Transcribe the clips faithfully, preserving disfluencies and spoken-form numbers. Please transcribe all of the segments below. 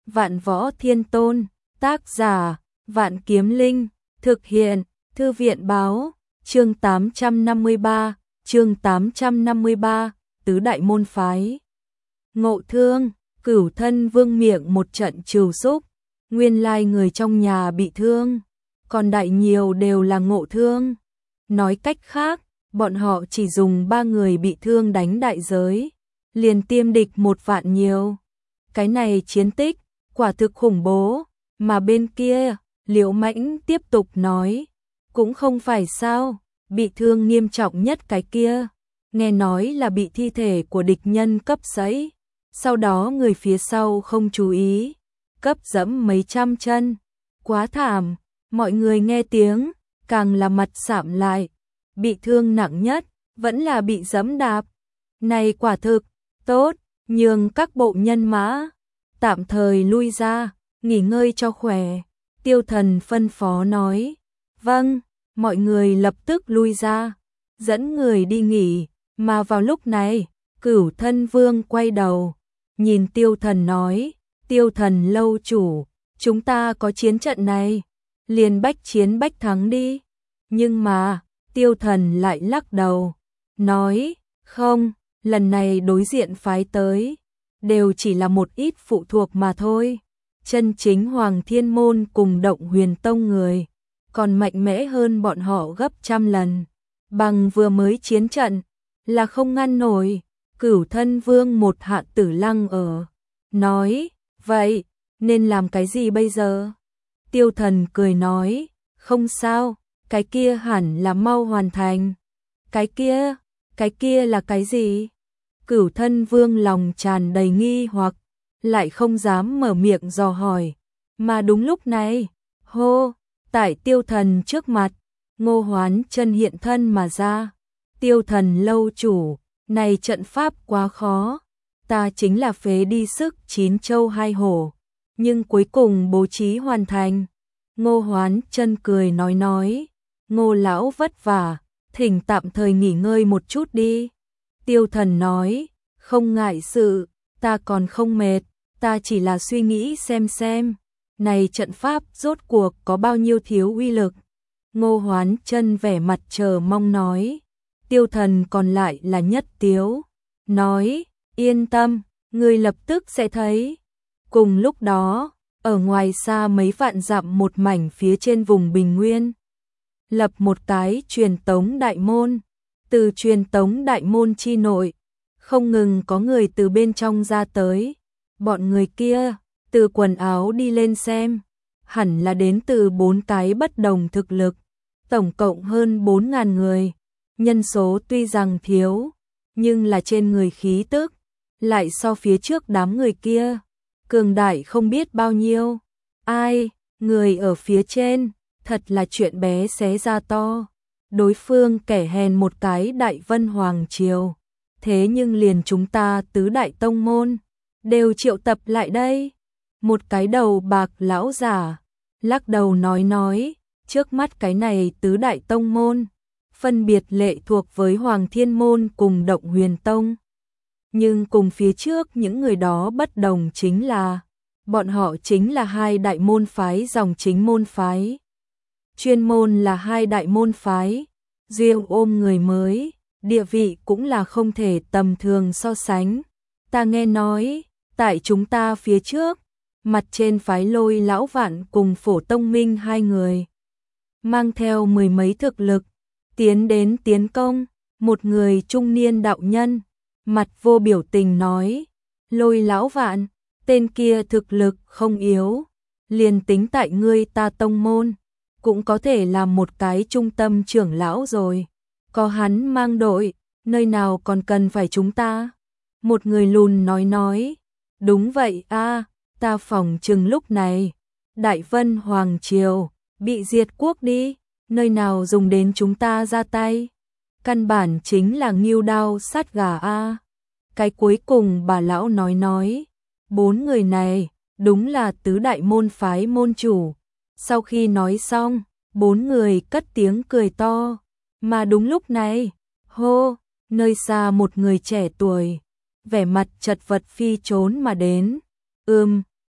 Vạn Võ Thiên Tôn, tác giả, Vạn Kiếm Linh, thực hiện, Thư viện báo, chương tám trăm năm mươi ba, chương tám trăm năm mươi ba, tứ đại môn phái. Ngộ Thương, Cửu Thân Vương miệng một trận trừu xúc, nguyên lai người trong nhà bị thương, còn đại nhiều đều là Ngộ Thương. Nói cách khác, bọn họ chỉ dùng ba người bị thương đánh đại giới, liền tiêm địch một vạn nhiều. Cái này chiến tích, quả thực khủng bố, mà bên kia, Liễu Mãnh tiếp tục nói, cũng không phải sao, bị thương nghiêm trọng nhất cái kia, nghe nói là bị thi thể của địch nhân cấp sẫy, sau đó người phía sau không chú ý, cấp dẫm mấy trăm chân, quá thảm, mọi người nghe tiếng, càng là mặt sạm lại, bị thương nặng nhất, vẫn là bị dẫm đạp, này quả thực, tốt, nhường các bộ nhân mã, tạm thời lui ra, nghỉ ngơi cho khỏe, Tiêu Thần phân phó nói, vâng, mọi người lập tức lui ra, dẫn người đi nghỉ, mà vào lúc này, Cửu Thân Vương quay đầu, nhìn Tiêu Thần nói, Tiêu Thần lâu chủ, chúng ta có chiến trận này, liền bách chiến bách thắng đi, nhưng mà, Tiêu Thần lại lắc đầu, nói, không, lần này đối diện phái tới, đều chỉ là một ít phụ thuộc mà thôi, chân chính Hoàng Thiên Môn cùng Động Huyền Tông người, còn mạnh mẽ hơn bọn họ gấp trăm lần, bằng vừa mới chiến trận, là không ngăn nổi, Cửu Thân Vương một hạ tử lăng ở, nói, vậy, nên làm cái gì bây giờ? Tiêu Thần cười nói, không sao, cái kia hẳn là mau hoàn thành, cái kia, cái kia là cái gì? Cửu Thân Vương lòng tràn đầy nghi hoặc, lại không dám mở miệng dò hỏi, mà đúng lúc này, hô, tại Tiêu Thần trước mặt, Ngô Hoán Chân hiện thân mà ra, Tiêu Thần lâu chủ, này trận pháp quá khó, ta chính là phế đi sức chín châu hai hổ, nhưng cuối cùng bố trí hoàn thành. Ngô Hoán Chân cười nói nói, Ngô lão vất vả, thỉnh tạm thời nghỉ ngơi một chút đi. Tiêu Thần nói, không ngại sự, ta còn không mệt, ta chỉ là suy nghĩ xem xem, này trận pháp rốt cuộc có bao nhiêu thiếu uy lực. Ngô Hoán Chân vẻ mặt chờ mong nói, Tiêu Thần còn lại là nhất tiếu, nói, yên tâm, ngươi lập tức sẽ thấy. Cùng lúc đó, ở ngoài xa mấy vạn dặm một mảnh phía trên vùng Bình Nguyên, lập một cái truyền tống đại môn, từ truyền tống đại môn chi nội, không ngừng có người từ bên trong ra tới, bọn người kia, từ quần áo đi lên xem, hẳn là đến từ bốn cái bất đồng thực lực, tổng cộng hơn bốn ngàn người, nhân số tuy rằng thiếu, nhưng là trên người khí tức, lại so phía trước đám người kia, cường đại không biết bao nhiêu, ai, người ở phía trên, thật là chuyện bé xé ra to, đối phương kẻ hèn một cái Đại Vân Hoàng Triều, thế nhưng liền chúng ta tứ đại tông môn, đều triệu tập lại đây, một cái đầu bạc lão giả, lắc đầu nói nói, trước mắt cái này tứ đại tông môn, phân biệt lệ thuộc với Hoàng Thiên Môn cùng Động Huyền Tông, nhưng cùng phía trước những người đó bất đồng chính là, bọn họ chính là hai đại môn phái dòng chính môn phái. Chuyên môn là hai đại môn phái, riêng ôm người mới, địa vị cũng là không thể tầm thường so sánh. Ta nghe nói, tại chúng ta phía trước, mặt trên phái Lôi lão vạn cùng Phổ Tông Minh hai người, mang theo mười mấy thực lực, tiến đến tiến công, một người trung niên đạo nhân, mặt vô biểu tình nói, Lôi lão vạn, tên kia thực lực không yếu, liền tính tại ngươi ta tông môn, cũng có thể làm một cái trung tâm trưởng lão rồi, có hắn mang đội, nơi nào còn cần phải chúng ta. Một người lùn nói nói, đúng vậy a, ta phỏng chừng lúc này, Đại Vân Hoàng Triều, bị diệt quốc đi, nơi nào dùng đến chúng ta ra tay, căn bản chính là nghêu đao sát gà a. Cái cuối cùng bà lão nói nói, bốn người này, đúng là tứ đại môn phái môn chủ. Sau khi nói xong, bốn người cất tiếng cười to, mà đúng lúc này, hô, nơi xa một người trẻ tuổi, vẻ mặt chật vật phi trốn mà đến, ưm,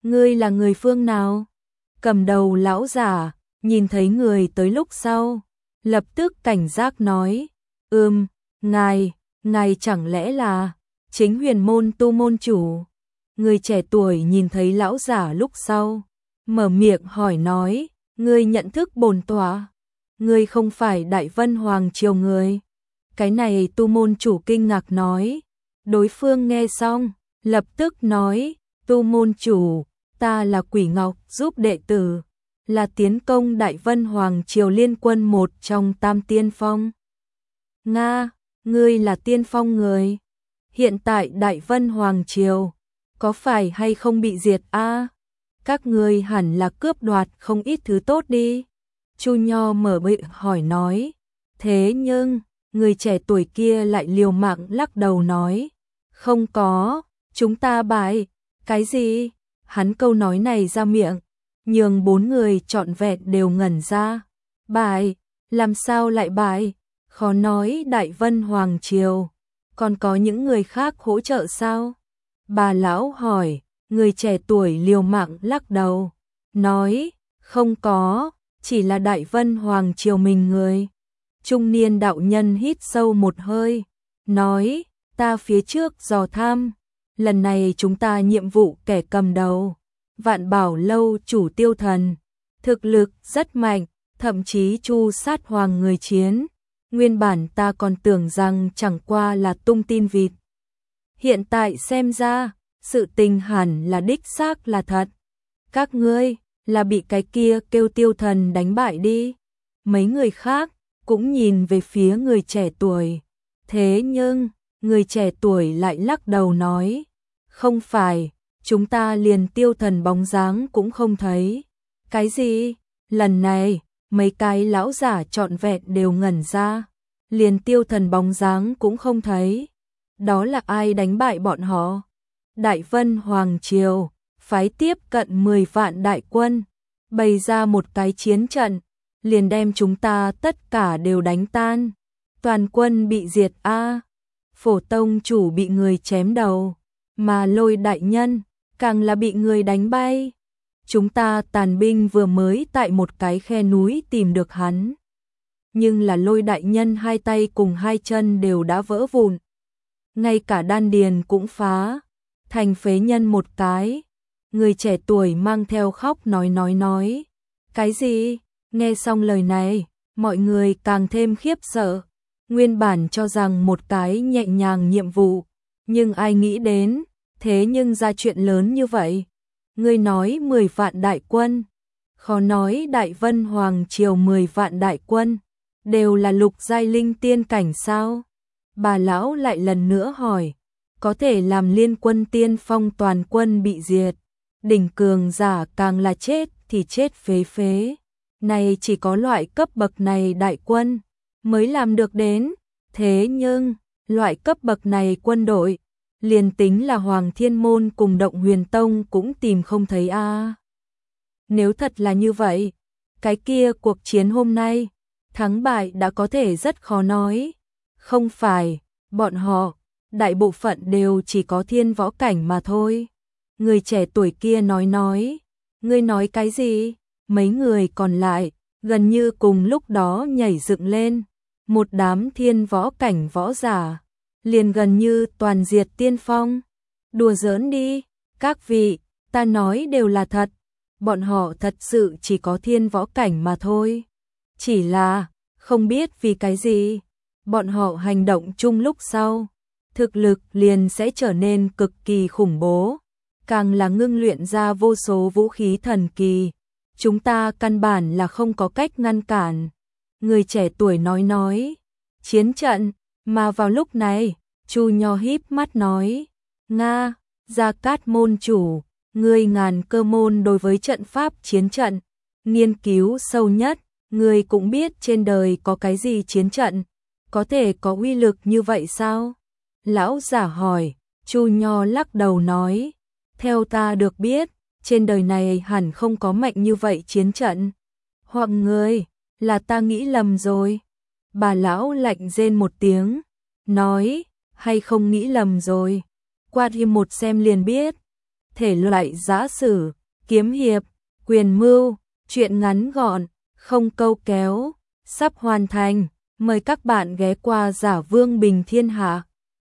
ngươi là người phương nào? Cầm đầu lão giả, nhìn thấy người tới lúc sau, lập tức cảnh giác nói, ừm, ngài, ngài chẳng lẽ là chính huyền môn tu môn chủ? Người trẻ tuổi nhìn thấy lão giả lúc sau, mở miệng hỏi nói, ngươi nhận thức bổn tọa? Ngươi không phải Đại Vân Hoàng Triều người? Cái này tu môn chủ kinh ngạc nói. Đối phương nghe xong, lập tức nói, tu môn chủ, ta là Quỷ Ngọc giúp đệ tử, là tiến công Đại Vân Hoàng Triều liên quân một trong tam tiên phong. Nga, ngươi là tiên phong người. Hiện tại Đại Vân Hoàng Triều, có phải hay không bị diệt a? Các ngươi hẳn là cướp đoạt không ít thứ tốt đi. Chu Nho mở miệng hỏi nói. Thế nhưng, người trẻ tuổi kia lại liều mạng lắc đầu nói. Không có, chúng ta bại. Cái gì? Hắn câu nói này ra miệng, nhường bốn người trọn vẹn đều ngẩn ra. Bại? Làm sao lại bại? Khó nói Đại Vân Hoàng Triều, còn có những người khác hỗ trợ sao? Bà lão hỏi, người trẻ tuổi liều mạng lắc đầu, nói, không có, chỉ là Đại Vân Hoàng Triều mình người. Trung niên đạo nhân hít sâu một hơi, nói, ta phía trước dò thăm, lần này chúng ta nhiệm vụ kẻ cầm đầu, Vạn Bảo Lâu chủ Tiêu Thần, thực lực rất mạnh, thậm chí chu sát hoàng người chiến. Nguyên bản ta còn tưởng rằng chẳng qua là tung tin vịt. Hiện tại xem ra, sự tình hẳn là đích xác là thật. Các ngươi là bị cái kia kêu Tiêu Thần đánh bại đi. Mấy người khác cũng nhìn về phía người trẻ tuổi. Thế nhưng, người trẻ tuổi lại lắc đầu nói, không phải, chúng ta liền Tiêu Thần bóng dáng cũng không thấy. Cái gì? Lần này, mấy cái lão giả trọn vẹn đều ngẩn ra, liền Tiêu Thần bóng dáng cũng không thấy. Đó là ai đánh bại bọn họ? Đại Vân Hoàng Triều phái tiếp cận mười vạn đại quân, bày ra một cái chiến trận, liền đem chúng ta tất cả đều đánh tan. Toàn quân bị diệt a. Phổ tông chủ bị người chém đầu, mà Lôi đại nhân càng là bị người đánh bay. Chúng ta tàn binh vừa mới tại một cái khe núi tìm được hắn, nhưng là Lôi đại nhân hai tay cùng hai chân đều đã vỡ vụn, ngay cả đan điền cũng phá thành phế nhân một cái. Người trẻ tuổi mang theo khóc nói nói nói. Cái gì? Nghe xong lời này, mọi người càng thêm khiếp sợ. Nguyên bản cho rằng một cái nhẹ nhàng nhiệm vụ, nhưng ai nghĩ đến, thế nhưng ra chuyện lớn như vậy. Ngươi nói mười vạn đại quân, khó nói Đại Vân Hoàng Triều mười vạn đại quân, đều là lục giai linh tiên cảnh sao? Bà lão lại lần nữa hỏi, có thể làm liên quân tiên phong toàn quân bị diệt, đỉnh cường giả càng là chết thì chết phế phế. Này chỉ có loại cấp bậc này đại quân mới làm được đến, thế nhưng, loại cấp bậc này quân đội, liền tính là Hoàng Thiên Môn cùng Động Huyền Tông cũng tìm không thấy a. À. Nếu thật là như vậy, cái kia cuộc chiến hôm nay, thắng bại đã có thể rất khó nói. Không phải, bọn họ, đại bộ phận đều chỉ có thiên võ cảnh mà thôi. Người trẻ tuổi kia nói nói, ngươi nói cái gì? Mấy người còn lại, gần như cùng lúc đó nhảy dựng lên. Một đám thiên võ cảnh võ giả, liền gần như toàn diệt tiên phong. Đùa giỡn đi, các vị, ta nói đều là thật. Bọn họ thật sự chỉ có thiên võ cảnh mà thôi. Chỉ là, không biết vì cái gì, bọn họ hành động chung lúc sau, thực lực liền sẽ trở nên cực kỳ khủng bố, càng là ngưng luyện ra vô số vũ khí thần kỳ. Chúng ta căn bản là không có cách ngăn cản. Người trẻ tuổi nói nói, chiến trận, mà vào lúc này, Chu Nho híp mắt nói, Nga, Gia Cát môn chủ, ngươi ngàn cơ môn đối với trận pháp chiến trận, nghiên cứu sâu nhất, ngươi cũng biết trên đời có cái gì chiến trận, có thể có uy lực như vậy sao? Lão giả hỏi. Chu Nho lắc đầu nói, theo ta được biết, trên đời này hẳn không có mạnh như vậy chiến trận. Hoặc ngươi, là ta nghĩ lầm rồi. Bà lão lạnh rên một tiếng, nói, hay không nghĩ lầm rồi. Qua thêm một xem liền biết. thể loại giã sử, kiếm hiệp, quyền mưu, truyện ngắn gọn, không câu kéo, sắp hoàn thành. Mời các bạn ghé qua Giả Vương Bình Thiên Hạ.